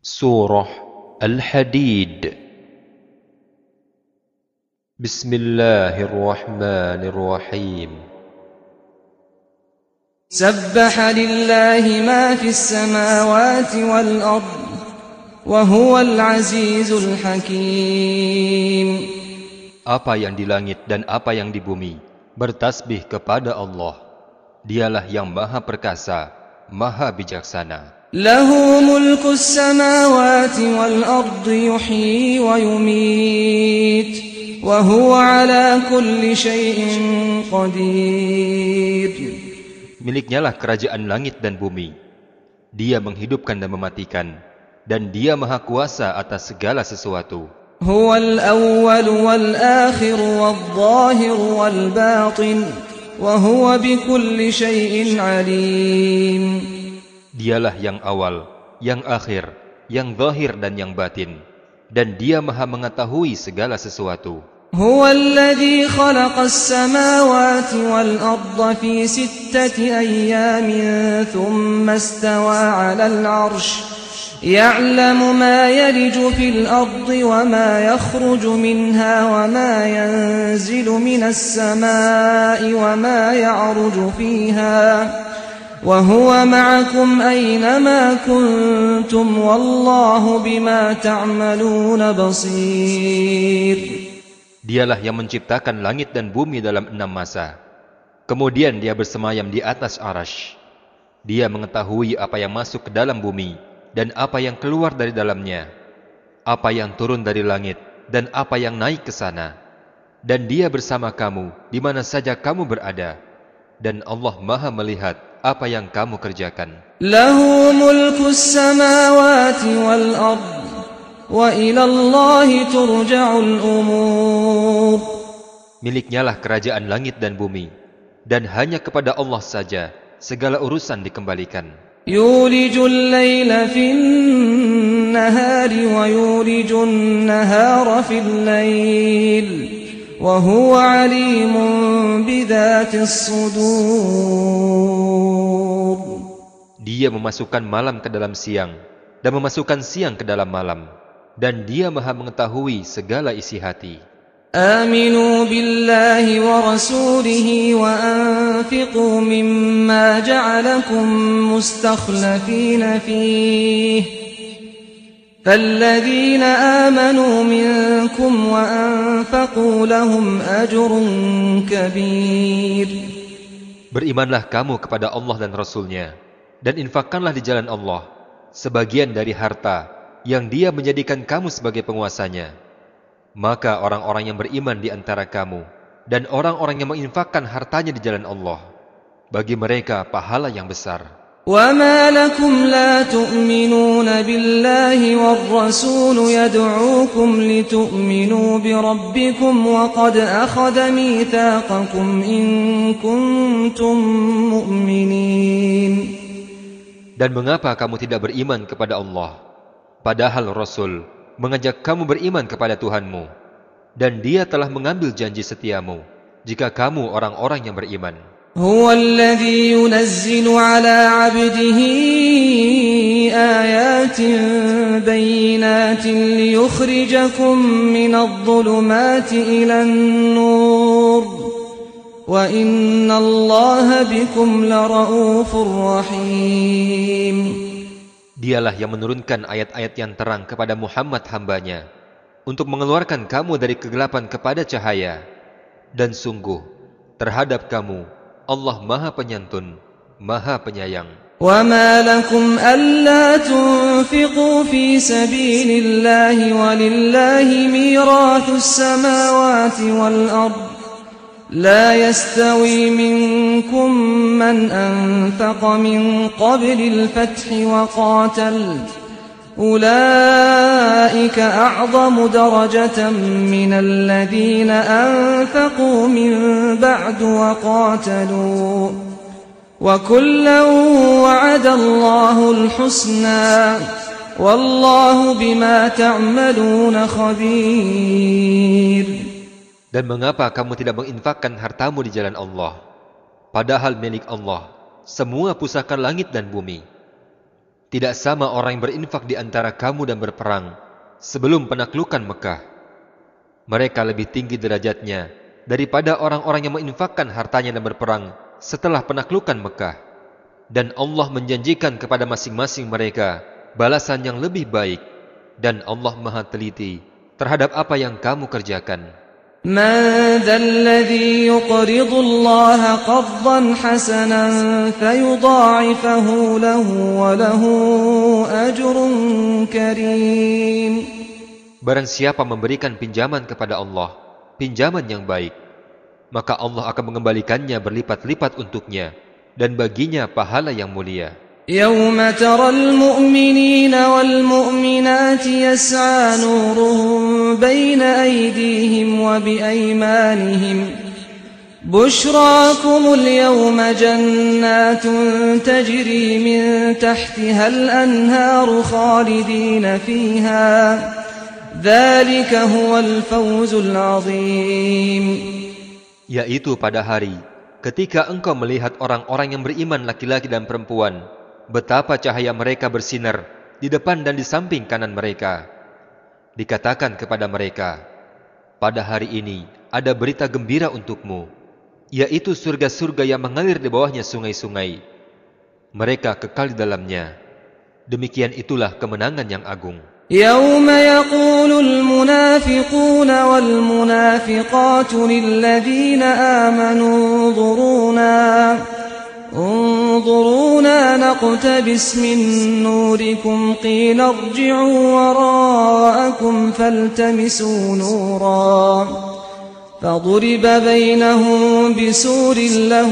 Surah Al-Hadid. Bismillahirrahmanirrahim. Sabbaha lillahi ma fis samawati wal ard wa huwal azizul hakim. Apa yang di langit dan apa yang di bumi bertasbih kepada Allah. Dialah yang maha perkasa, maha bijaksana. Lahu mulkus samawati wal ardi yuhyi wa yumit wa huwa ala kulli syai'in qadir. Miliknya lah kerajaan langit dan bumi. Dia menghidupkan dan mematikan, dan dia maha kuasa atas segala sesuatu. Huwal awwal wal akhir wal zahir wal batin wa huwa bikulli syai'in alim. Dialah yang awal, yang akhir, yang zahir dan yang batin, dan dia maha mengetahui segala sesuatu. Huwa alladhi khalaqas samawati wal arda fi sittati ayyamin thumma istawa 'alal 'arsy ya'lamu ma yaliju fil ardi wa ma yakhruju minha wa ma yanzilu minas samaa'i wa ma ya'ruju fiha wa huwa ma'akum aynama kuntum wallahu bima ta'maluna basir. Dialah yang menciptakan langit dan bumi dalam 6 masa. Kemudian dia bersemayam di atas arasy. Dia mengetahui apa yang masuk ke dalam bumi dan apa yang keluar dari dalamnya, apa yang turun dari langit dan apa yang naik ke sana. Dan dia bersama kamu di mana saja kamu berada. Dan Allah maha melihat apa yang kamu kerjakan. Lahu mulkus samawati wal ard wa ila Allahi turja'ul umur. Miliknya lah kerajaan langit dan bumi, dan hanya kepada Allah saja segala urusan dikembalikan. Yulijul laila fin nahari wa yulijun nahara fil lail wa huwa alimun bidzatis sudur. Dia memasukkan malam ke dalam siang dan memasukkan siang ke dalam malam, dan dia maha mengetahui segala isi hati. Aminu billahi wa rasulihi wa anfiqu mimma ja'alakum mustakhlafina fihi فالذين آمنوا منكم وأنفقوا لهم أجر كبير. Berimanlah kamu kepada Allah dan Rasul-Nya, dan infakkanlah di jalan Allah sebagian dari harta yang Dia menjadikan kamu sebagai penguasanya. Maka orang-orang yang beriman di antara kamu dan orang-orang yang menginfakkan hartanya di jalan Allah, bagi mereka pahala yang besar. وَمَا لَكُمْ لَا تُؤْمِنُونَ بِاللَّهِ وَالرَّسُولُ يَدْعُوكُمْ لِتُؤْمِنُوا بِرَبِّكُمْ وَقَدْ أَخَذَ مِيثَاقَكُمْ إِن كُنتُم مُّؤْمِنِينَ. Dan mengapa kamu tidak beriman kepada Allah, padahal Rasul mengajak kamu beriman kepada Tuhanmu, dan Dia telah mengambil janji setiamu jika kamu orang-orang yang beriman. هو الذي ينزل على عبده آيات بينات ليخرجكم من الظلمات إلى النور وإن الله بكم لرؤوف رحيم. Dialah yang menurunkan ayat-ayat yang terang kepada Muhammad hambanya untuk mengeluarkan kamu dari kegelapan kepada cahaya. Dan sungguh terhadap kamu Allah maha penyantun, maha penyayang. وَمَا لَكُمْ أَلَّا تُنْفِقُوا فِي سَبِيلِ اللَّهِ وَلِلَّهِ مِيرَاثُ السَّمَاوَاتِ وَالْأَرْضِ لَا يَسْتَوِي مِنكُم مَّنْ أَنفَقَ مِن قَبْلِ الْفَتْحِ وَقَاتَلَ أُولَئِكَ أَعْظَمُ دَرَجَةً مِّنَ الَّذِينَ أَنفَقُوا مِن بَعْدُ وَقَاتَلُوا وَكُلًّا وَعَدَ اللَّهُ الْحُسْنَى وَاللَّهُ بِمَا تَعْمَلُونَ خَبِيرٌ. Dan mengapa kamu tidak menginfakkan hartamu di jalan Allah, padahal milik Allah semua pusaka langit dan bumi? Tidak sama orang yang berinfak di antara kamu dan berperang sebelum penaklukan Mekah. Mereka lebih tinggi derajatnya daripada orang-orang yang menginfakkan hartanya dan berperang setelah penaklukan Mekah. Dan Allah menjanjikan kepada masing-masing mereka balasan yang lebih baik. Dan Allah Maha teliti terhadap apa yang kamu kerjakan. من ذا الذي يقرض الله قرضا حسنا فيضاعفه له وله أجر كريم. Barang siapa memberikan pinjaman kepada Allah, pinjaman yang baik, maka Allah akan mengembalikannya berlipat-lipat untuknya, dan baginya pahala yang mulia. يوم ترى المؤمنين والمؤمنات يسعى نورهم بين أيديهم وبأيمانهم بشراكم اليوم جنات تجري من تحتها الأنهار خالدين فيها ذلك هو الفوز العظيم. Yaitu pada hari ketika engkau melihat orang-orang yang beriman laki-laki dan perempuan, betapa cahaya mereka bersinar di depan dan di samping kanan mereka. Dikatakan kepada mereka, pada hari ini ada berita gembira untukmu, yaitu surga-surga yang mengalir di bawahnya sungai-sungai. Mereka kekal di dalamnya. Demikian itulah kemenangan yang agung. يوم يقول المنافقون والمنافقات للذين آمنوا انظرونا نقتبس من نوركم قيل ارجعوا وراءكم فالتمسوا نورا فضرب بينهم بسور له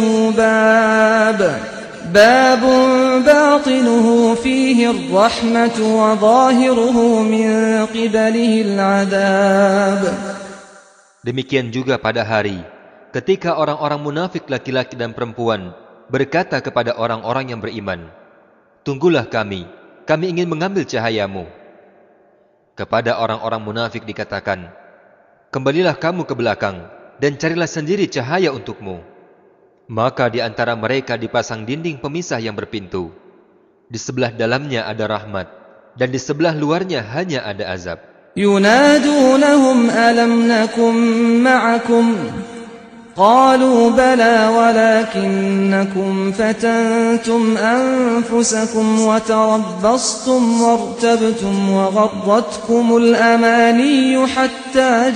باب باطنه فيه الرحمة وظاهره من قبله العذاب. Demikian juga pada hari ketika orang-orang munafik laki-laki dan perempuan berkata kepada orang-orang yang beriman, tunggulah kami ingin mengambil cahayamu. Kepada orang-orang munafik dikatakan, kembalilah kamu ke belakang dan carilah sendiri cahaya untukmu. Maka di antara mereka dipasang dinding pemisah yang berpintu. Di sebelah dalamnya ada rahmat, dan di sebelah luarnya hanya ada azab. Yunadunahum alam nakum ma'akum qalu bala walakinnakum fatantum anfusakum wa tarabbastum wartabtum wa gharratkumul amaniyu hatta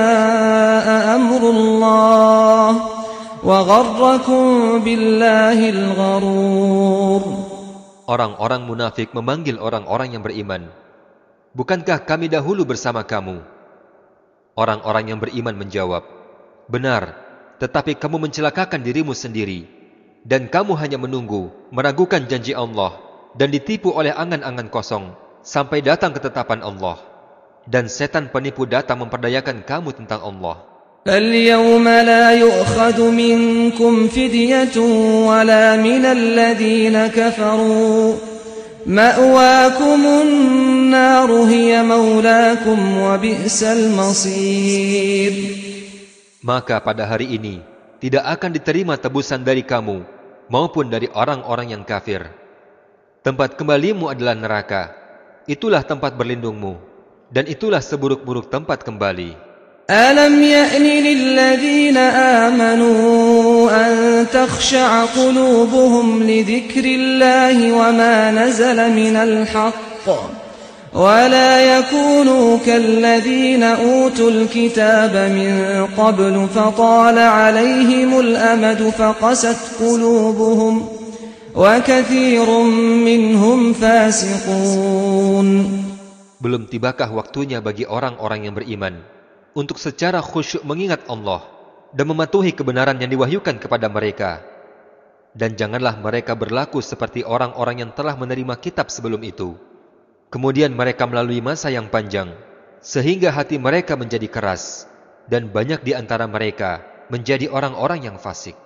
jaa amrullah وَغَرَّكُمْ بِاللَّهِ الْغَرُورُ. Orang-orang munafik memanggil orang-orang yang beriman, bukankah kami dahulu bersama kamu? Orang-orang yang beriman menjawab, benar, tetapi kamu mencelakakan dirimu sendiri, dan kamu hanya menunggu, meragukan janji Allah, dan ditipu oleh angan-angan kosong, sampai datang ketetapan Allah. Dan setan penipu datang memperdayakan kamu tentang Allah. فَالْيَوْمَ لَا يُؤْخَذُ مِنْكُمْ فِدْيَةٌ وَلَا مِنَ الَّذِينَ كَفَرُوا مَأْوَاكُمُ النَّارُ هِيَ مَوْلَاكُمْ وَبِئْسَ الْمَصِيرُ. Maka pada hari ini tidak akan diterima tebusan dari kamu maupun dari orang-orang yang kafir. Tempat kembalimu adalah neraka. Itulah tempat berlindungmu, dan itulah seburuk-buruk tempat kembali. أَلَمْ يَأْنِ لِلَّذِينَ آمَنُوا أَن تَخْشَعَ قُلُوبُهُمْ لِذِكْرِ اللَّهِ وَمَا نَزَلَ مِنَ الْحَقِّ وَلَا يَكُونُوا كَالَّذِينَ أُوتُوا الْكِتَابَ مِنْ قَبْلُ فَطَالَ عَلَيْهِمُ الْأَمَدُ فَقَسَتْ قُلُوبُهُمْ وَكَثِيرٌ مِّنْهُمْ فَاسِقُونَ. Belum tibakah waktunya bagi orang-orang yang beriman untuk secara khusyuk mengingat Allah dan mematuhi kebenaran yang diwahyukan kepada mereka. Dan janganlah mereka berlaku seperti orang-orang yang telah menerima kitab sebelum itu. Kemudian mereka melalui masa yang panjang, sehingga hati mereka menjadi keras, dan banyak di antara mereka menjadi orang-orang yang fasik.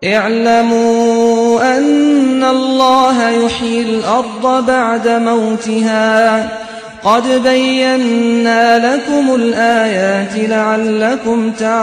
اعلموا أن الله يحيي الأرض بعد موتها قد بينا لكم الآيات لعلكم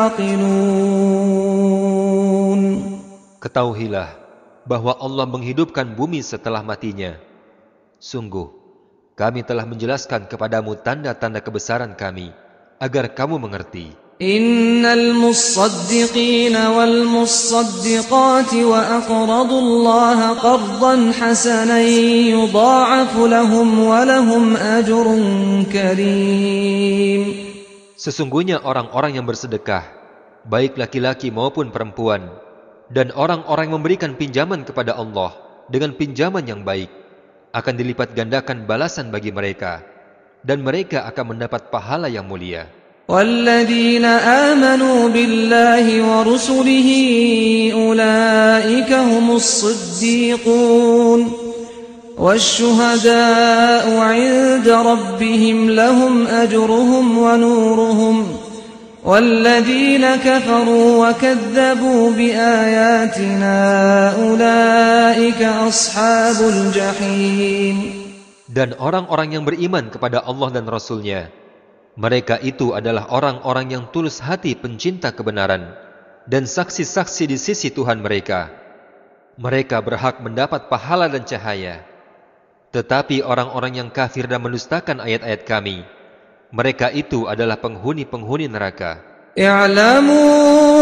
تعقلون. Ketahuilah bahwa Allah menghidupkan bumi setelah matinya. Sungguh, kami telah menjelaskan kepadamu tanda-tanda kebesaran kami, agar kamu mengerti. Innal musaddiqina wal musaddiqati wa aqradu Allah qardan hasanan yudha'afu lahum wa lahum ajrun karim. Sesungguhnya orang-orang yang bersedekah, baik laki-laki maupun perempuan, dan orang-orang yang memberikan pinjaman kepada Allah dengan pinjaman yang baik, akan dilipat gandakan balasan bagi mereka, dan mereka akan mendapat pahala yang mulia. وَالَّذِينَ آمَنُوا بِاللَّهِ وَرُسُلِهِ أُولَئِكَ هُمُ الصِّدِّيقُونَ وَالشُّهَدَاءُ عِندَ رَبِّهِمْ لَهُمْ أَجْرُهُمْ وَنُورُهُمْ وَالَّذِينَ كَفَرُوا وَكَذَّبُوا بِآيَاتِنَا أُولَئِكَ أَصْحَابُ الْجَحِيمِ. Dan orang-orang yang beriman kepada Allah dan Rasul-Nya, mereka itu adalah orang-orang yang tulus hati pencinta kebenaran dan saksi-saksi di sisi Tuhan mereka. Mereka berhak mendapat pahala dan cahaya. Tetapi orang-orang yang kafir dan mendustakan ayat-ayat kami, mereka itu adalah penghuni-penghuni neraka. اعلموا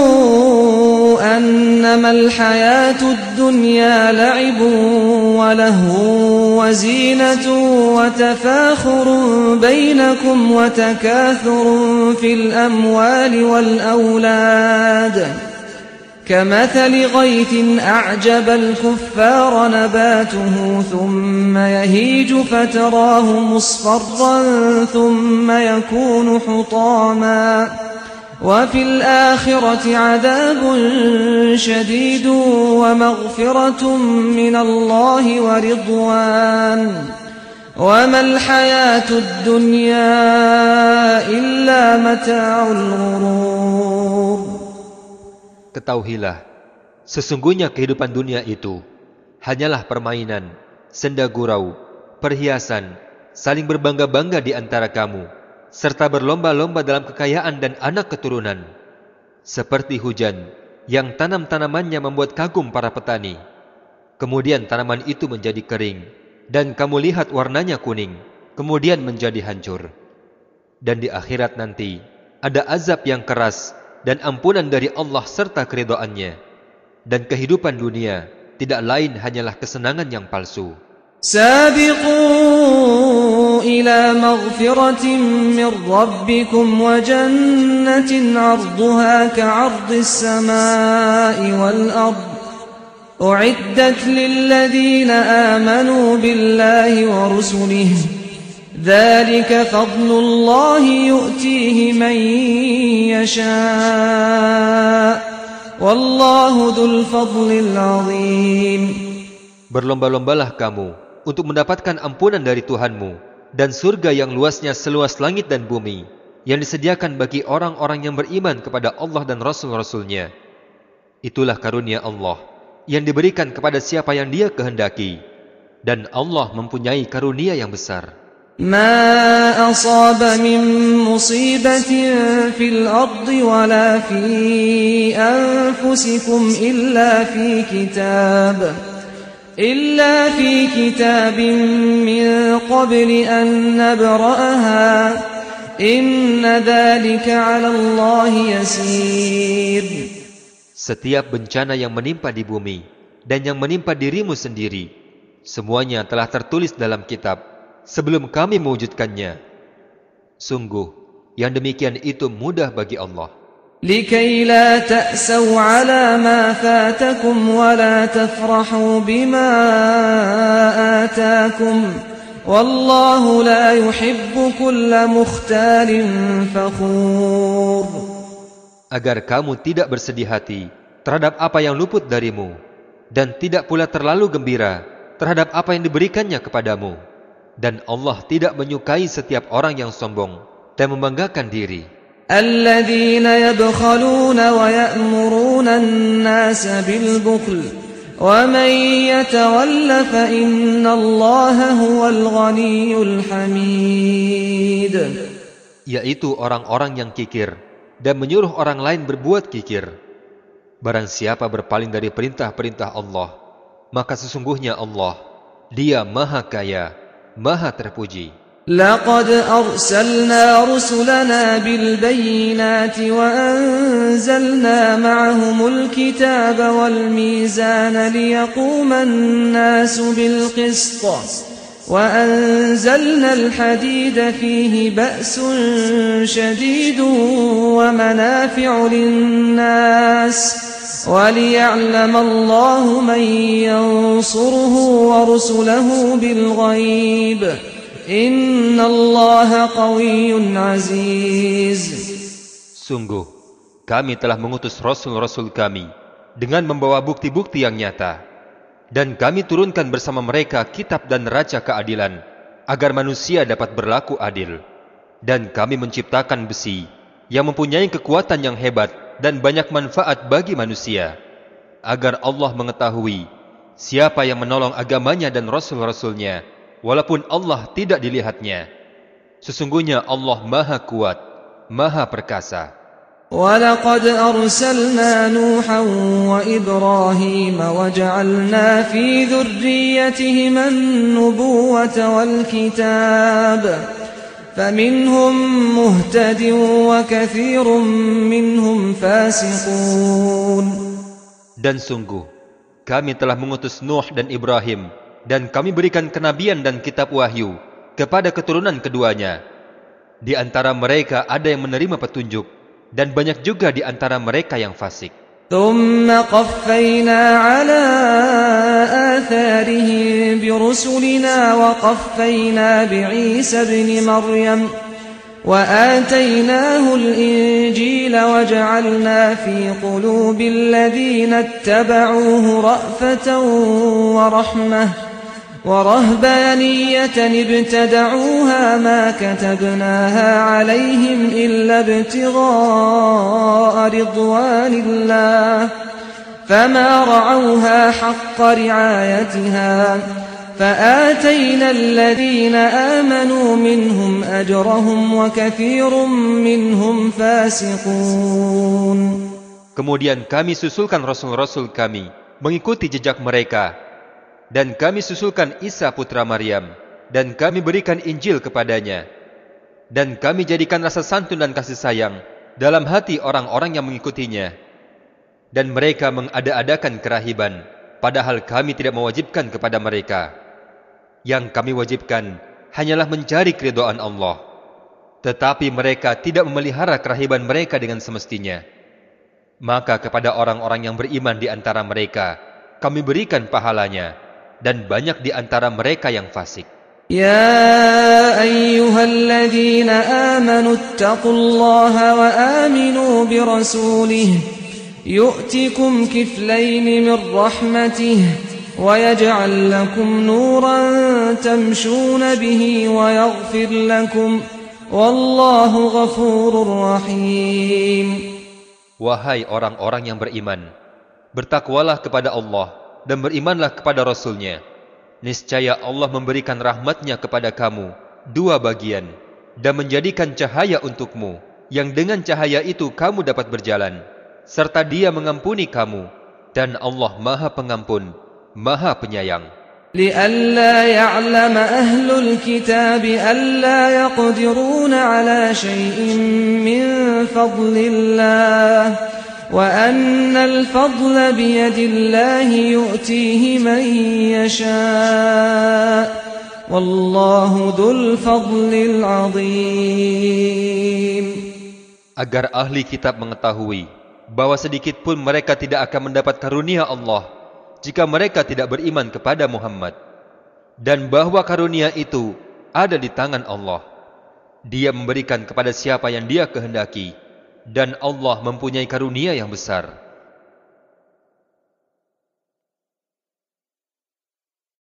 أنما الحياة الدنيا لعب ولهو وزينة وتفاخر بينكم وتكاثر في الأموال والأولاد كمثل غيث أعجب الكفار نباته ثم يهيج فتراه مصفرا ثم يكون حطاما وفي الآخرة عذاب شديد ومغفرة من الله ورضوان وما الحياة الدنيا إلا متاع الغرور. Ketahuilah, sesungguhnya kehidupan dunia itu hanyalah permainan, senda gurau, perhiasan, saling berbangga-bangga di antara kamu, serta berlomba-lomba dalam kekayaan dan anak keturunan. Seperti hujan yang tanam-tanamannya membuat kagum para petani. Kemudian tanaman itu menjadi kering, dan kamu lihat warnanya kuning, kemudian menjadi hancur. Dan di akhirat nanti ada azab yang keras dan ampunan dari Allah serta keridhaannya. Dan kehidupan dunia tidak lain hanyalah kesenangan yang palsu. سابقوا إلى مغفرة من ربكم وجنة عرضها كعرض السماء والأرض أعدت للذين آمنوا بالله ورسله ذلك فضل الله يؤتيه من يشاء والله ذو الفضل العظيم. Berlomba-lombalah kamu untuk mendapatkan ampunan dari Tuhanmu dan surga yang luasnya seluas langit dan bumi yang disediakan bagi orang-orang yang beriman kepada Allah dan Rasul-Rasulnya. Itulah karunia Allah yang diberikan kepada siapa yang Dia kehendaki, dan Allah mempunyai karunia yang besar. ما أصاب من مصيبة في الأرض ولا في أنفسكم إلا في كتاب من قبل أن نبرأها إن ذلك على الله يسير. Setiap bencana yang menimpa di bumi dan yang menimpa dirimu sendiri, semuanya telah tertulis dalam kitab sebelum kami mewujudkannya. Sungguh, yang demikian itu mudah bagi Allah. لكي لا تأسوا على ما فاتكم ولا تفرحوا بما آتاكم والله لا يحب كل مختال فخور. Agar kamu tidak bersedih hati terhadap apa yang luput darimu, dan tidak pula terlalu gembira terhadap apa yang diberikannya kepadamu. Dan Allah tidak menyukai setiap orang yang sombong dan membanggakan diri. الذين يبخلون ويأمرون الناس بالبخل ومن يتول فإن الله هو الغني الحميد. Yaitu orang-orang yang kikir dan menyuruh orang lain berbuat kikir. Barang siapa berpaling dari perintah-perintah Allah, maka sesungguhnya Allah, Dia Maha Kaya Maha terpuji. لقد أرسلنا رسلنا بالبينات وأنزلنا معهم الكتاب والميزان ليقوم الناس بالقسط وأنزلنا الحديد فيه بأس شديد ومنافع للناس وليعلم الله من ينصره ورسله بالغيب Inna Allah qawiyyun aziz. Sungguh, kami telah mengutus Rasul-Rasul kami dengan membawa bukti-bukti yang nyata. Dan kami turunkan bersama mereka kitab dan raja keadilan, agar manusia dapat berlaku adil. Dan kami menciptakan besi, yang mempunyai kekuatan yang hebat dan banyak manfaat bagi manusia, agar Allah mengetahui siapa yang menolong agamanya dan Rasul-Rasulnya, walaupun Allah tidak dilihatnya. Sesungguhnya Allah Maha Kuat, Maha Perkasa. وَلَقَدْ أَرْسَلْنَا نُوحًا وَإِبْرَاهِيمَ وَجَعَلْنَا فِي ذُرِّيَّتِهِمَا النُّبُوَّةَ وَالْكِتَابَ فَمِنْهُمْ مُهْتَدٍ وَكَثِيرٌ مِّنْهُمْ فَاسِقُونَ. Dan sungguh, kami telah mengutus Nuh dan Ibrahim, dan kami berikan kenabian dan kitab wahyu kepada keturunan keduanya. Di antara mereka ada yang menerima petunjuk, dan banyak juga di antara mereka yang fasik. ثُمَّ قَفَّيْنَا عَلَى آثَارِهِم بِرُسُلِنَا وَقَفَّيْنَا بِعِيسَى ابْنِ مَرْيَمَ وآتيناه الإنجيل وجعلنا في قلوب الذين اتبعوه رأفة ورحمة ورهبانية ابتدعوها ما كتبناها عليهم إلا ابتغاء رضوان الله فما رعوها حق رعايتها فآتينا الذين آمنوا منهم أجرهم وكثير منهم فاسقون. Kemudian kami susulkan Rasul-Rasul kami mengikuti jejak mereka, dan kami susulkan Isa putra Maryam, dan kami berikan Injil kepadanya, dan kami jadikan rasa santun dan kasih sayang dalam hati orang-orang yang mengikutinya. Dan mereka mengada-adakan kerahiban, padahal kami tidak mewajibkan kepada mereka. Yang kami wajibkan hanyalah mencari keridhaan Allah. Tetapi mereka tidak memelihara kerahiban mereka dengan semestinya. Maka kepada orang-orang yang beriman di antara mereka, kami berikan pahalanya, dan banyak di antara mereka yang fasik. Ya ayyuhalladzina amanu ittaqullaha wa aminu birasulihi yu'tikum kiflaini min rahmatihi وَيَجْعَلْ لَكُمْ نُورًا تَمْشُونَ بِهِ وَيَغْفِرْ لَكُمْ وَاللَّهُ غَفُورٌ رَحِيمٌ. Wahai orang-orang yang beriman, bertakwalah kepada Allah dan berimanlah kepada Rasul-Nya. Niscaya Allah memberikan rahmat-Nya kepada kamu dua bagian, dan menjadikan cahaya untukmu, yang dengan cahaya itu kamu dapat berjalan, serta Dia mengampuni kamu, dan Allah Maha Pengampun, Maha Penyayang. لئلا يعلم أهل الكتاب ألا يقدرون على شيء من فضل الله وأن الفضل بيد الله يؤتيه من يشاء والله ذو الفضل العظيم. Agar ahli kitab mengetahui bahwa sedikit pun mereka tidak akan mendapat karunia Allah jika mereka tidak beriman kepada Muhammad, dan bahwa karunia itu ada di tangan Allah. Dia memberikan kepada siapa yang Dia kehendaki, dan Allah mempunyai karunia yang besar.